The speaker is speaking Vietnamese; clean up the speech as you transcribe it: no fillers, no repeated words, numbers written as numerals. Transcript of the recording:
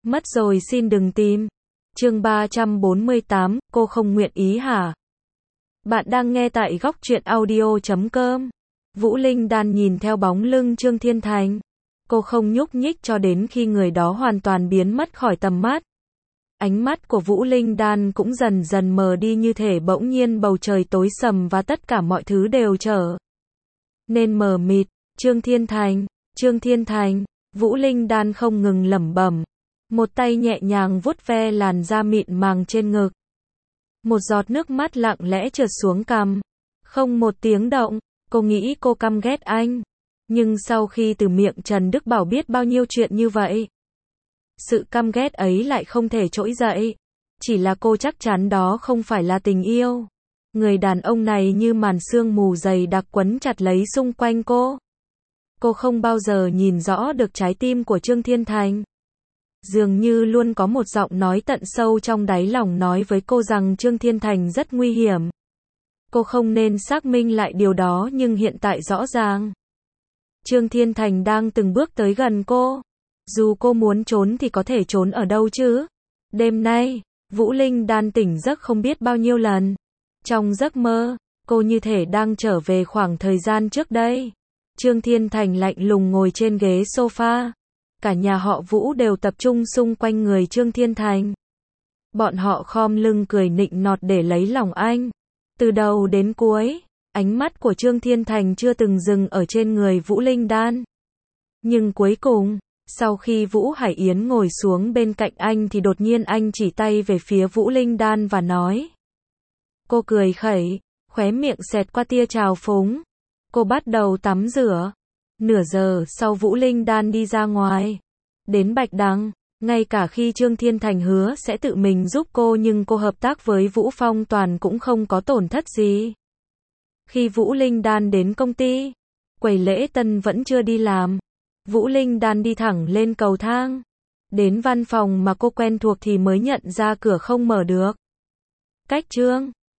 Mất rồi xin đừng tìm. Chương 348, cô không nguyện ý hả? Bạn đang nghe tại góc truyện audio.com. Vũ Linh Đan nhìn theo bóng lưng Trương Thiên Thành. Cô không nhúc nhích cho đến khi người đó hoàn toàn biến mất khỏi tầm mắt. Ánh mắt của Vũ Linh Đan cũng dần dần mờ đi, như thể bỗng nhiên bầu trời tối sầm và tất cả mọi thứ đều trở nên mờ mịt. Trương Thiên Thành, Trương Thiên Thành, Vũ Linh Đan không ngừng lẩm bẩm. Một tay nhẹ nhàng vuốt ve làn da mịn màng trên ngực. Một giọt nước mắt lặng lẽ trượt xuống cằm. Không một tiếng động, cô nghĩ cô căm ghét anh. Nhưng sau khi từ miệng Trần Đức Bảo biết bao nhiêu chuyện như vậy, sự căm ghét ấy lại không thể trỗi dậy. Chỉ là cô chắc chắn đó không phải là tình yêu. Người đàn ông này như màn sương mù dày đặc quấn chặt lấy xung quanh cô. Cô không bao giờ nhìn rõ được trái tim của Trương Thiên Thành. Dường như luôn có một giọng nói tận sâu trong đáy lòng nói với cô rằng Trương Thiên Thành rất nguy hiểm. Cô không nên xác minh lại điều đó, nhưng hiện tại rõ ràng Trương Thiên Thành đang từng bước tới gần cô. Dù cô muốn trốn thì có thể trốn ở đâu chứ? Đêm nay, Vũ Linh Đan tỉnh giấc không biết bao nhiêu lần. Trong giấc mơ, cô như thể đang trở về khoảng thời gian trước đây. Trương Thiên Thành lạnh lùng ngồi trên ghế sofa. Cả nhà họ Vũ đều tập trung xung quanh người Trương Thiên Thành. Bọn họ khom lưng cười nịnh nọt để lấy lòng anh. Từ đầu đến cuối, ánh mắt của Trương Thiên Thành chưa từng dừng ở trên người Vũ Linh Đan. Nhưng cuối cùng, sau khi Vũ Hải Yến ngồi xuống bên cạnh anh thì đột nhiên anh chỉ tay về phía Vũ Linh Đan và nói. Cô cười khẩy, khóe miệng xẹt qua tia trào phúng. Cô bắt đầu tắm rửa. Nửa giờ sau Vũ Linh Đan đi ra ngoài. Đến Bạch Đằng, ngay cả khi Trương Thiên Thành hứa sẽ tự mình giúp cô nhưng cô hợp tác với Vũ Phong Toàn cũng không có tổn thất gì. Khi Vũ Linh Đan đến công ty, quầy lễ tân vẫn chưa đi làm. Vũ Linh Đan đi thẳng lên cầu thang. Đến văn phòng mà cô quen thuộc thì mới nhận ra cửa không mở được. Cách Trương